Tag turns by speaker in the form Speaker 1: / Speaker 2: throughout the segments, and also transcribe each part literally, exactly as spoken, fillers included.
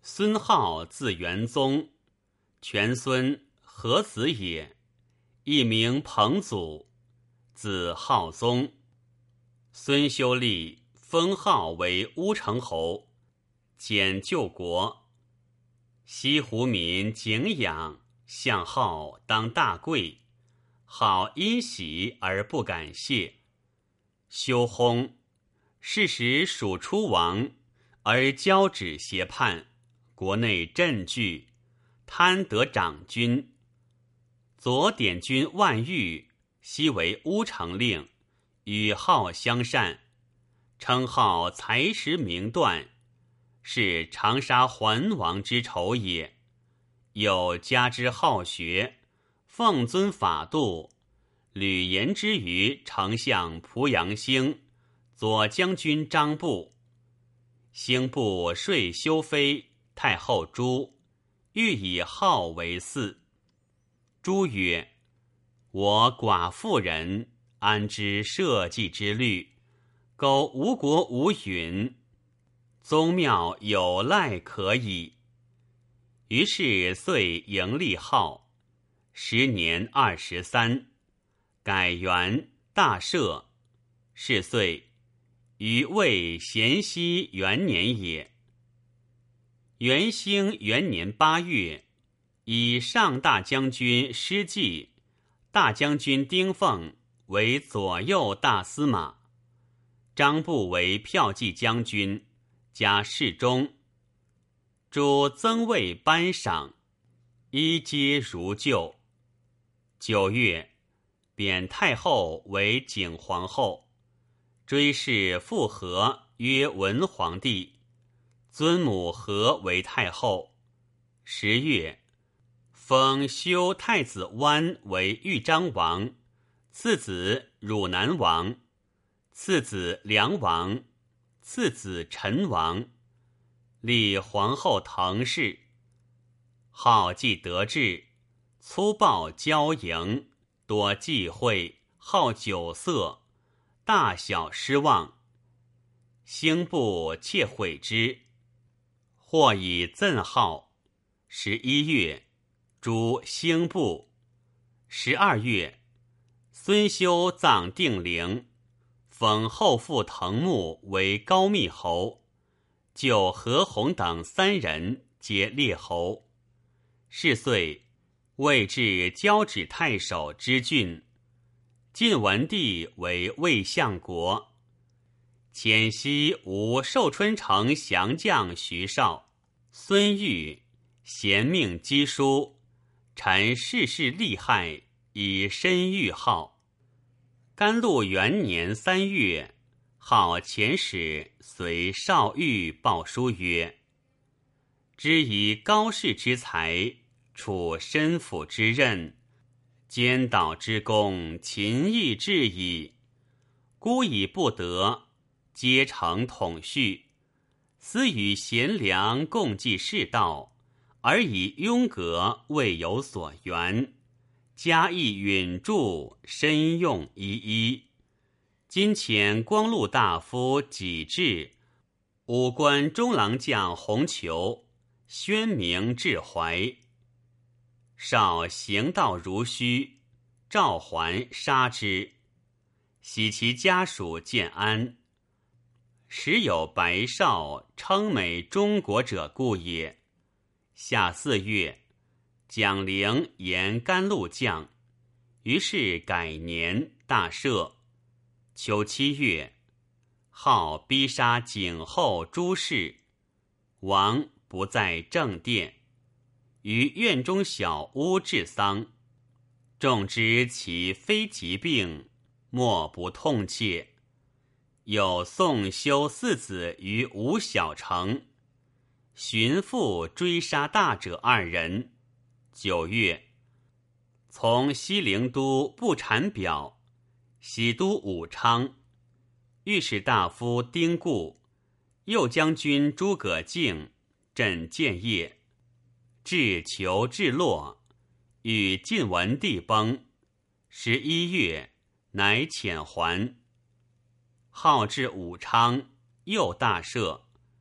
Speaker 1: 孙浩字元宗，全孙何子也，一名彭祖，字浩宗。孙修立封号为乌程侯，减救国。西湖民敬仰，相号当大贵，好因喜而不敢谢。修薨，是时蜀出亡，而交趾胁叛，国内震惧，贪得长君。左典军万玉，昔为乌程令，与号相善，称号才识明断，是长沙桓王之仇也。有加之好学，奉遵法度，屡言之于丞相濮阳兴、左将军张布。兴部说修妃太后朱，欲以号为嗣。朱曰：我寡妇人，安知社稷之虑？苟无国无允，宗庙有赖可矣。于是遂迎立号，时年二十三，改元大赦。是岁，于魏咸熙元年也。元兴元年八月，以上大将军施济、大将军丁奉为左右大司马，张布为骠骑将军，加侍中。诸增位颁赏，一皆如旧。九月，贬太后为景皇后，追谥复和曰文皇帝，尊母和为太后。十月，封修太子湾为豫章王，次子汝南王，次子梁王，次子陈王，立皇后滕氏。好既得志，粗暴骄淫，多忌讳，好酒色，大小失望。兴部窃毁之，或以赠号。十一月，诛兴部。十二月，孙修葬定陵，封后父滕穆为高密侯，就何弘等三人皆列侯。是岁，位至交趾太守之郡，晋文帝为魏相国。遣西吴寿春城降将徐绍、孙玉贤命赍书，陈世事利害，以身御号。甘露元年三月，号遣使随绍玉报书曰：知以高士之才，处身辅之任，监导之功，勤义至矣。孤以不得，皆成统序，思与贤良共济世道，而以庸格未有所缘，嘉义允助，深用一一。今遣光禄大夫己至，武官中郎将洪求，宣明致怀。绍行道如虚，召还杀之，喜其家属建安。时有白绍称美中国者故也。夏四月，蒋陵言甘露将，于是改年大赦。秋七月，号逼杀景后诸氏，王不在正殿，于院中小屋治丧。众知其非疾病，莫不痛切。有宋修四子于吴小城，寻父追杀大者二人。九月，从西陵都不产表，喜都武昌。御史大夫丁固、右将军诸葛敬镇建业，至求至洛，与晋文帝崩。十一月，乃遣还。号至武昌，又大赦，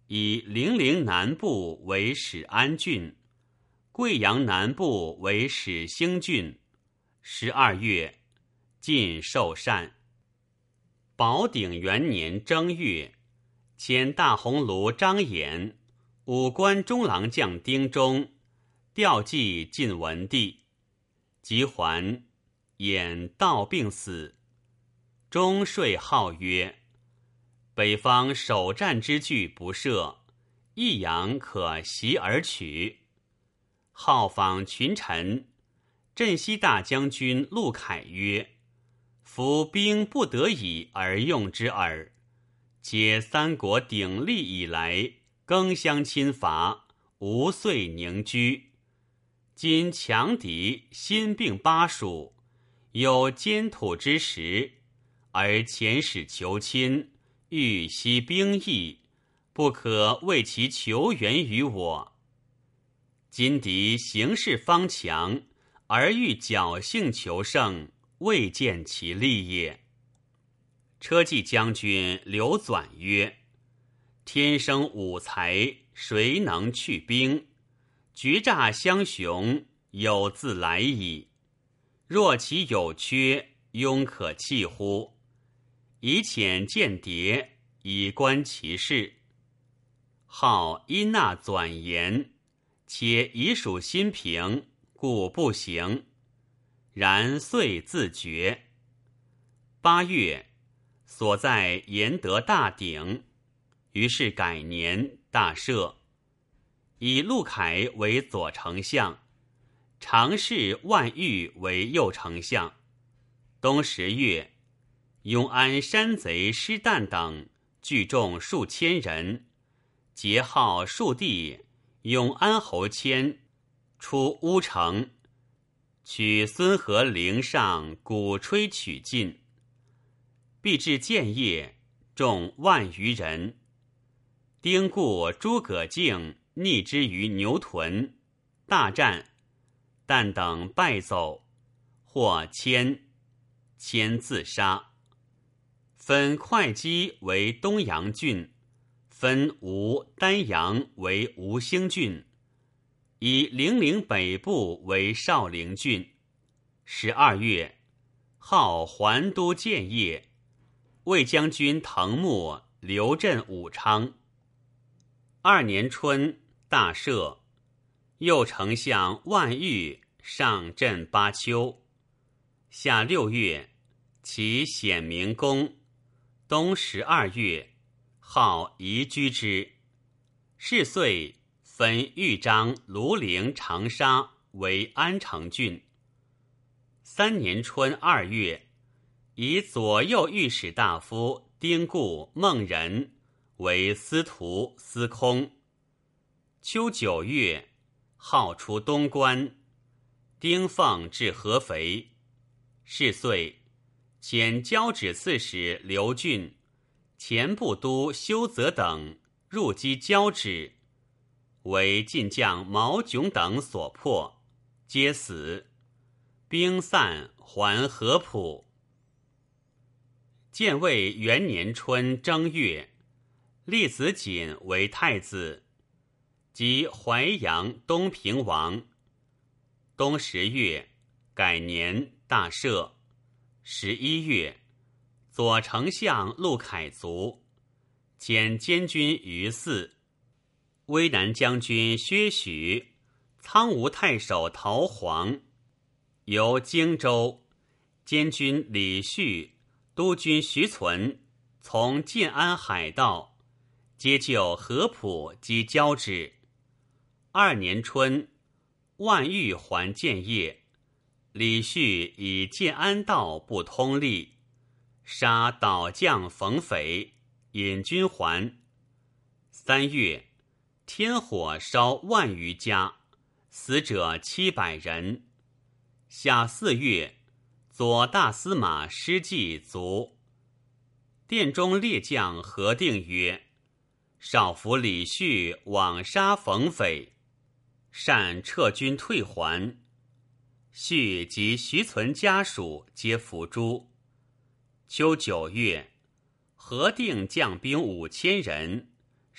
Speaker 1: 以零陵南部为始安郡，贵阳南部为始兴郡。十二月，晋受禅。宝鼎元年正月，迁大鸿胪张衍、武官中郎将丁忠调寄晋文帝。及还，衍道病死。中说号曰：北方首战之据不设，益阳可袭而取。号访群臣，镇西大将军陆凯曰：夫兵不得已而用之耳。皆三国鼎立以来，更相侵伐，无遂宁居。今强敌新并巴蜀，有坚土之实，而遣使求亲，欲息兵役，不可为其求援于我。今敌形势方强，而欲侥幸求胜，未见其利也。车骑将军刘纂曰：天生武才，谁能去兵？决诈相雄，有自来矣。若其有缺，庸可弃乎？以遣间谍，以观其事。号因纳纂言，且已属新平，故不行。然遂自决。八月，所在延德大鼎，于是改年大赦。以陆凯为左丞相，常侍万玉为右丞相。冬十月，永安山贼施旦等聚众数千人，劫号数地，永安侯谦出乌城，取孙河陵上鼓吹取进。必至建业，众万余人。丁固、诸葛敬逆之于牛屯，大战，但等败走，或迁，迁自杀。分会稽为东阳郡，分吴、丹阳为吴兴郡，以零陵北部为少陵郡。十二月，号还都建业，魏将军滕穆留镇武昌。二年春，大赦。右丞相万玉上镇巴丘。夏六月，其显明公。冬十二月，号移居之。是岁，分豫章、庐陵、长沙为安城郡。三年春二月，以左右御史大夫丁固、孟仁为司徒、司空。秋九月，号出东关。丁奉至合肥。是岁，遣交趾刺史刘俊、前部都修泽等入击交趾，为晋将毛炯等所破，皆死。兵散，还合浦。建魏元年春正月，立子锦为太子，即淮阳东平王。冬十月，改年大赦。十一月，左丞相陆凯卒，遣监军于祀。威南将军薛许、苍梧太守陶黄由荆州，监军李旭、督军徐存从建安海道，皆就合浦及交趾。二年春，万玉还建业，李旭以建安道不通利，杀导将冯匪，引军还。三月，天火烧万余家，死者七百人。夏四月，左大司马施济卒。殿中列将核定曰：少府李旭枉杀冯匪，善撤军退还。旭及徐存家属皆伏诛。秋九月，核定将兵五千人，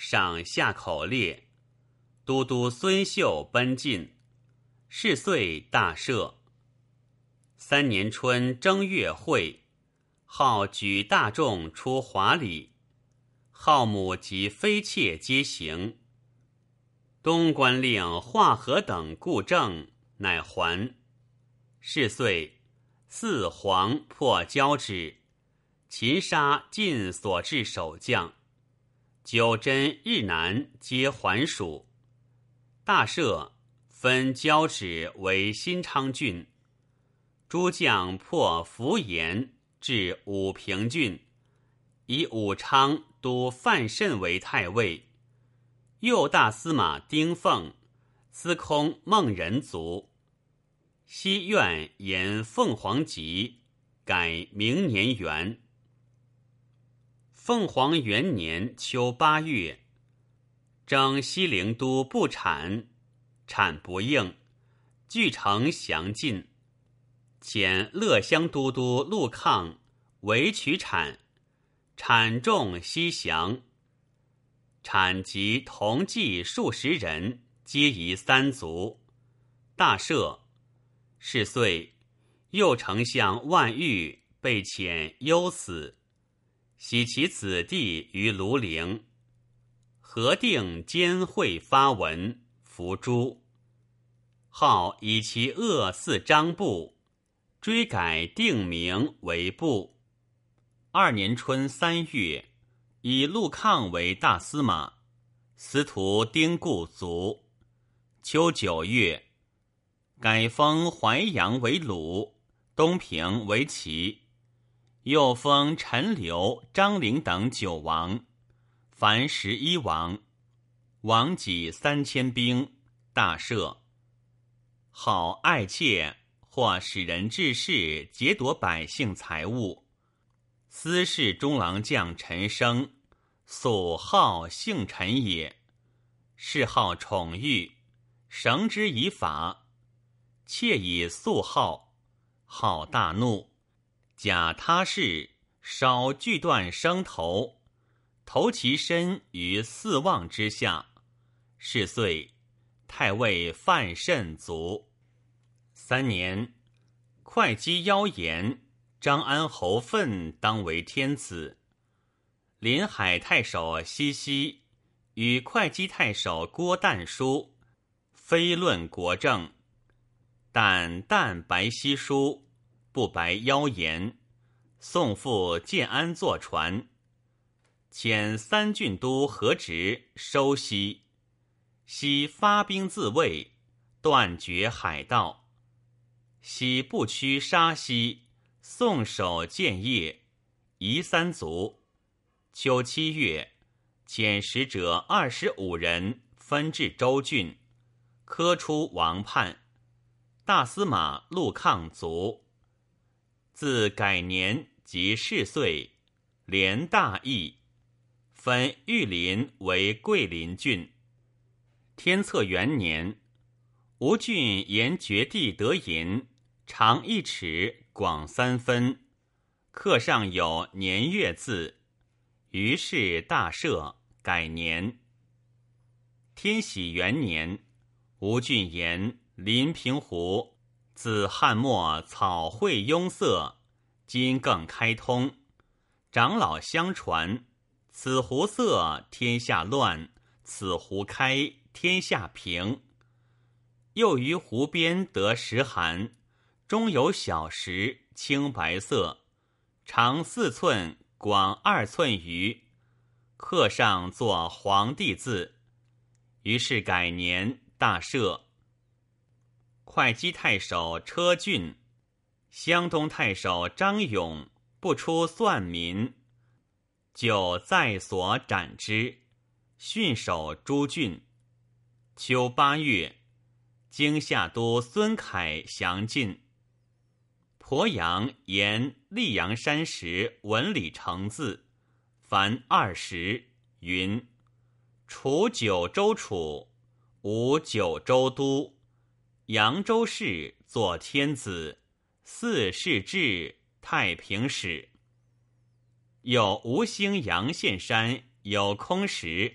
Speaker 1: 上下口列。都督孙秀奔进，是岁大赦。三年春正月会，号举大众出华礼，号母及妃妾皆行。东官令华和等故政，乃还。是岁，四皇破交趾，擒杀尽所至守将，九真日南皆还蜀。大赦，分交趾为新昌郡。诸将破符延至武平郡，以武昌都范慎为太尉。右大司马丁奉、司空孟仁卒。西苑沿凤凰籍，改明年元。凤凰元年秋八月，征西陵都不产，产不应，据城降晋。遣乐乡都督陆抗为取产，产众西降。产及同济数十人，皆夷三族。大赦。是岁，右丞相万玉被遣忧死，徙其子弟于庐陵。核定监会发文，伏诛。号以其恶似张部，追改定名为部。二年春三月，以陆抗为大司马，司徒丁固卒。秋九月，改封淮阳为鲁，东平为齐。又封陈留、张陵等九王，凡十一王。王己三千兵，大赦。好爱妾，或使人治事，劫夺百姓财物。司事中郎将陈升，素好姓陈也，谥号宠玉，绳之以法。妾以素好，好大怒，假他事，烧锯断生头，投其身于四望之下。是岁，太尉范慎卒。三年，会稽妖言，张安侯奋当为天子。临海太守西西与会稽太守郭旦书，非论国政。但旦白西书，不白妖言，送赴建安坐船。遣三郡都合职收西，西发兵自卫，断绝海道。西不屈杀西，送守建业，夷三族。秋七月，遣使者二十五人，分至州郡，科出王叛。大司马陆抗卒。自改年即是岁，连大邑，分玉林为桂林郡。天策元年，吴郡沿绝地得银，长一尺，广三分，刻上有年月字，于是大赦，改年。天禧元年，吴郡沿临平湖，自汉末草绘壅塞，今更开通。长老相传，此湖塞，天下乱；此湖开，天下平。又于湖边得石函，中有小石，青白色，长四寸，广二寸余，刻上作皇帝字。于是改年，大赦。会稽太守车俊、湘东太守张勇不出算民，就在所斩之，训守诸郡。秋八月，京夏都孙凯降晋。鄱阳沿溧阳山石纹理成字，凡二十，云：除九州处，无九州都。扬州市作天子，四世至，太平使。有吴兴阳县山有空石，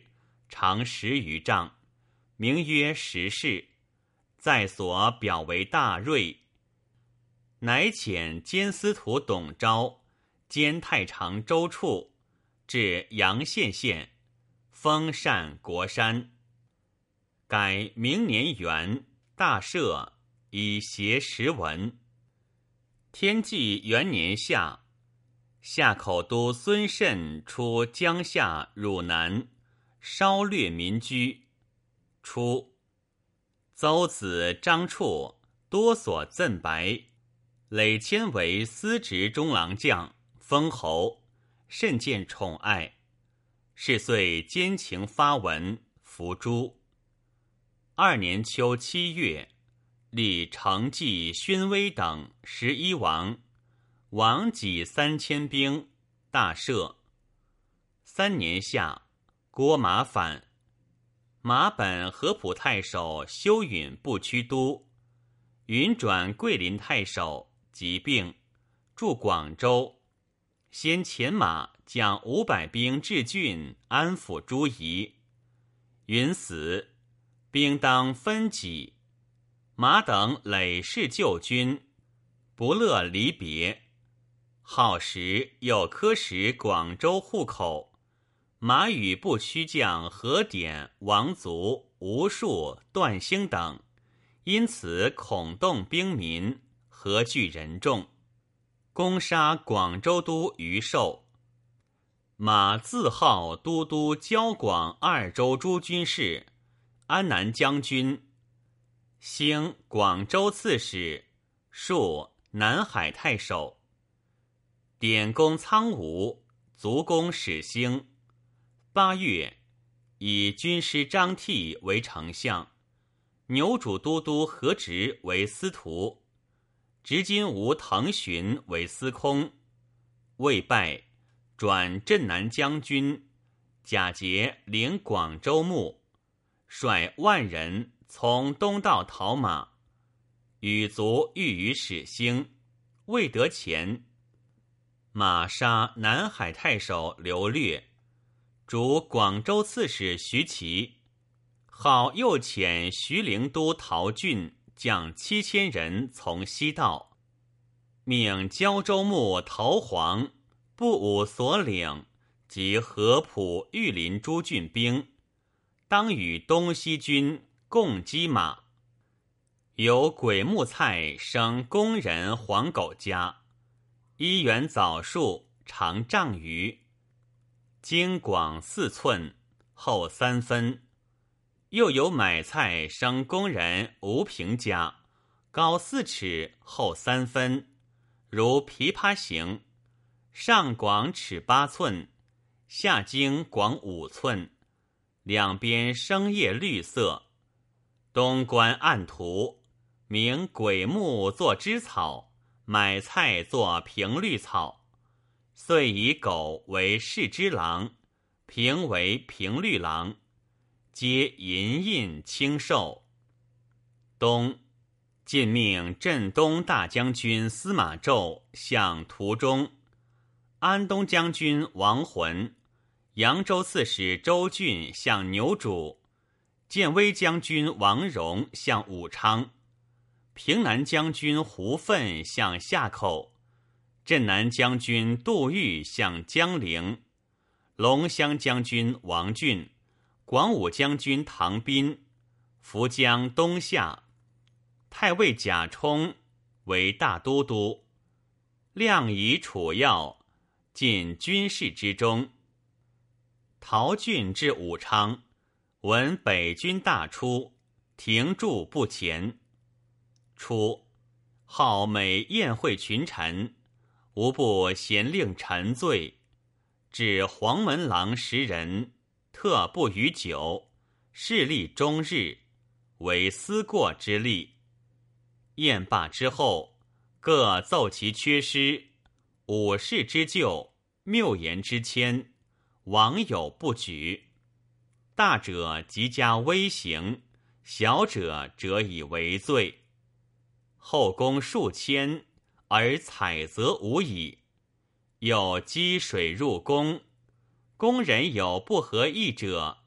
Speaker 1: 长十余丈，名曰石室，在所表为大瑞。乃遣监司徒董昭兼太常州处至阳羡县，封禅国山。改明年元大赦，以协时文。天纪元年夏，夏口都孙慎出江夏汝南，烧掠民居。初，邹子张处多所赠白，累迁为司职中郎将，封侯，甚见宠爱。是岁奸情发文，伏诛。二年秋七月，立承继、宣威等十一王，王己三千兵，大赦。三年夏，郭马反，马本合浦太守修允不屈都，允转桂林太守，疾病，驻广州，先遣马将五百兵至郡，安抚诸夷。允死，兵当分己。马等累世旧军，不乐离别。好时又科使广州户口，马与不屈将何典、王族、吴树、段兴等，因此恐动兵民，何惧人众，攻杀广州都余寿。马自号都督交广二州诸军事，安南将军，兴广州刺史，树南海太守。典攻苍梧，卒攻始兴。八月，以军师张替为丞相，牛渚都督何直为司徒，执金吾滕询为司空。未拜，转镇南将军，贾节领广州牧，率万人从东道讨马，羽卒遇于始兴，未得前。马杀南海太守刘略，逐广州刺史徐齐。号又遣徐陵都陶俊将七千人从西道，命胶州牧陶黄、不武所领及合浦、玉林诸郡兵，当与东西军共击马。有鬼木菜生工人黄狗家，一元枣树长丈余，茎广四寸，厚三分。又有买菜生工人吴平家，高四尺，厚三分，如枇杷形，上广尺八寸，下茎广五寸，两边生叶绿色。东观暗图，名鬼木作枝草，买菜作平绿草，遂以狗为侍之郎，平为平绿郎，皆银印清寿。冬，晋命镇东大将军司马昭向途中，安东将军王浑、扬州刺史周俊向牛渚，建威将军王荣向武昌，平南将军胡奋向夏口，镇南将军杜预向江陵，龙骧将军王俊、广武将军唐斌、扶江东下，太尉贾充为大都督，量以楚要，进军事之中。陶俊至武昌，闻北军大出，停驻不前。初，好每宴会群臣，无不咸令陈醉，至黄门郎十人，特不与酒，事立终日，为思过之例。宴罢之后，各奏其缺失，武士之旧，谬言之谦，王有不举。大者即加微刑，小者则以为罪。后宫数千，而采择无已。又积水入宫，宫人有不合意者，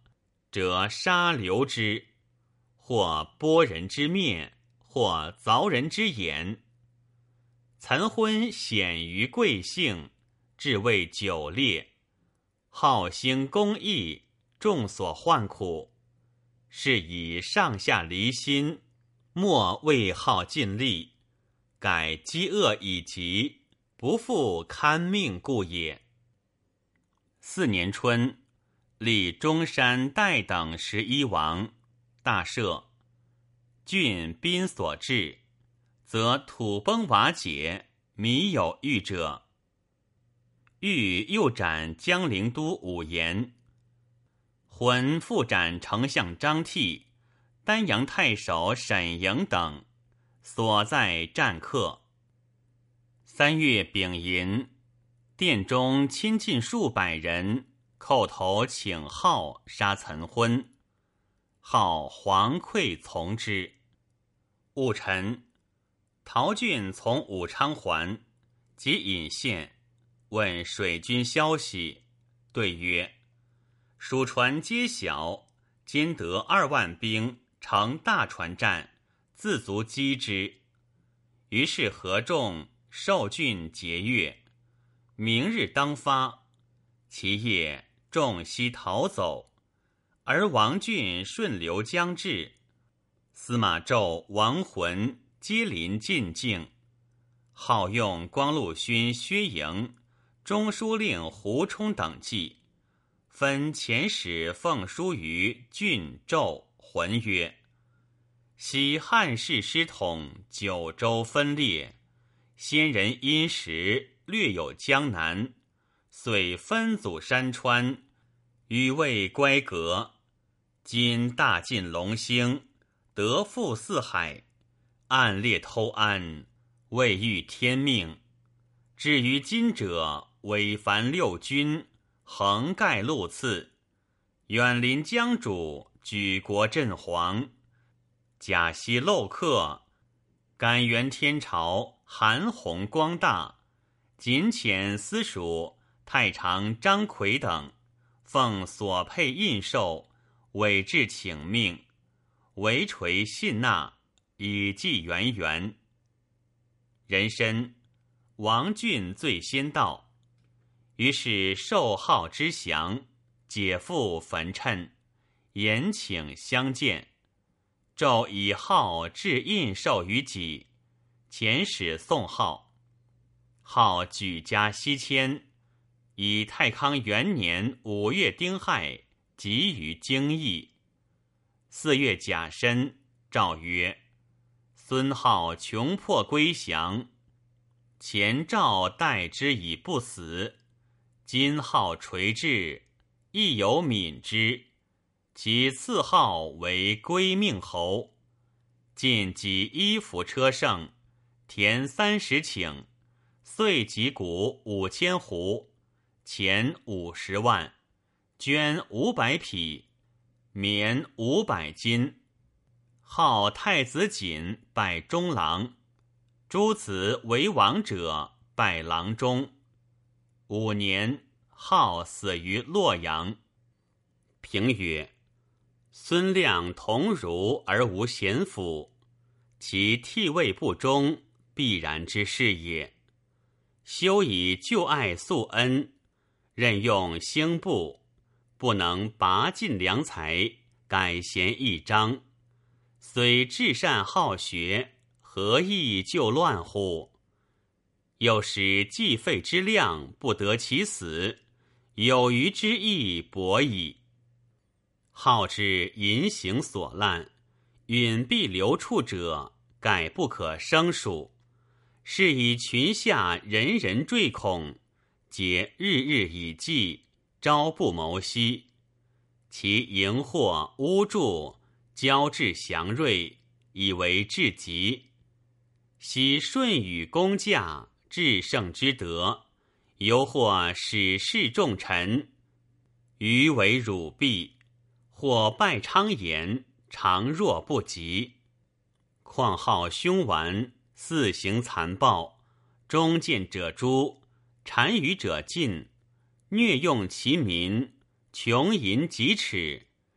Speaker 1: 者杀流之，或剥人之面，或凿人之眼。岑昏显于贵姓，至为久烈，好兴公义，众所患苦，是以上下离心，莫为好尽力，改饥饿以疾，不复堪命故也。四年春，立中山代等十一王，大赦。郡宾所至，则土崩瓦解，靡有遇者。欲又斩江陵都武延，浑复斩丞相张替、丹阳太守沈莹等，所在战客。三月丙寅，殿中亲近数百人，叩头请号杀岑昏，号惶愧从之。戊辰，陶俊从武昌还，即引县，问水军消息，对曰：蜀船皆小，今得二万兵，乘大船战，自足击之。于是合众受郡节钺，明日当发。其夜众悉逃走，而王浚顺流将至，司马昭、王浑皆临晋境，好用光禄勋薛营、中书令胡冲等计，分遣使奉书于浚、纣、浑曰：昔汉室失统，九州分裂，先人因时略有江南，遂分祖山川，与魏乖革。今大晋隆兴，得复四海，暗猎偷安，未遇天命。至于今者，违反六军，横盖路次，远临疆主，举国震惶。假西漏客，感元天朝，韩弘光大，仅遣司属太常张奎等，奉所配印绶，委至请命，为垂信纳，以祭元元。壬申，王浚最先到，于是受号之降，解缚焚谶，言请相见。纣以号置印绶于己，遣使送号。号举家西迁，以太康元年五月丁亥即于京邑。四月甲申，诏曰：孙浩穷迫归降，前诏待之以不死，今号垂至，亦有悯之，其赐号为归命侯。晋己衣服车乘，田三十顷，岁及谷五千斛，钱五十万，绢五百匹，棉五百斤。号太子瑾拜中郎，诸子为王者拜郎中。五年，号死于洛阳。评曰：孙亮同儒而无贤辅，其替位不忠，必然之事也。修以旧爱素恩，任用兴部，不能拔尽良才，改贤易章，虽至善好学，何益救乱乎？又使计费之量不得其死，有余之益薄矣。好之淫行所滥，允必流处者，概不可胜数。是以群下人人坠恐，皆日日以计，朝不谋夕。其淫惑污助，骄志祥锐，以为至极。昔舜禹公驾，至圣之德，犹或使事重臣，余为辱弊，或拜昌言，常若不及。况好凶顽，肆行残暴，忠谏者诛，单于者尽，虐用其民，穷淫极耻，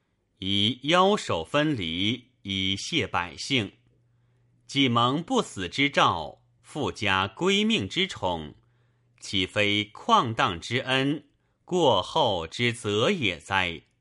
Speaker 1: 以腰手分离，以谢百姓。既蒙不死之兆，复加归命之宠，岂非旷荡之恩，过后之责也哉？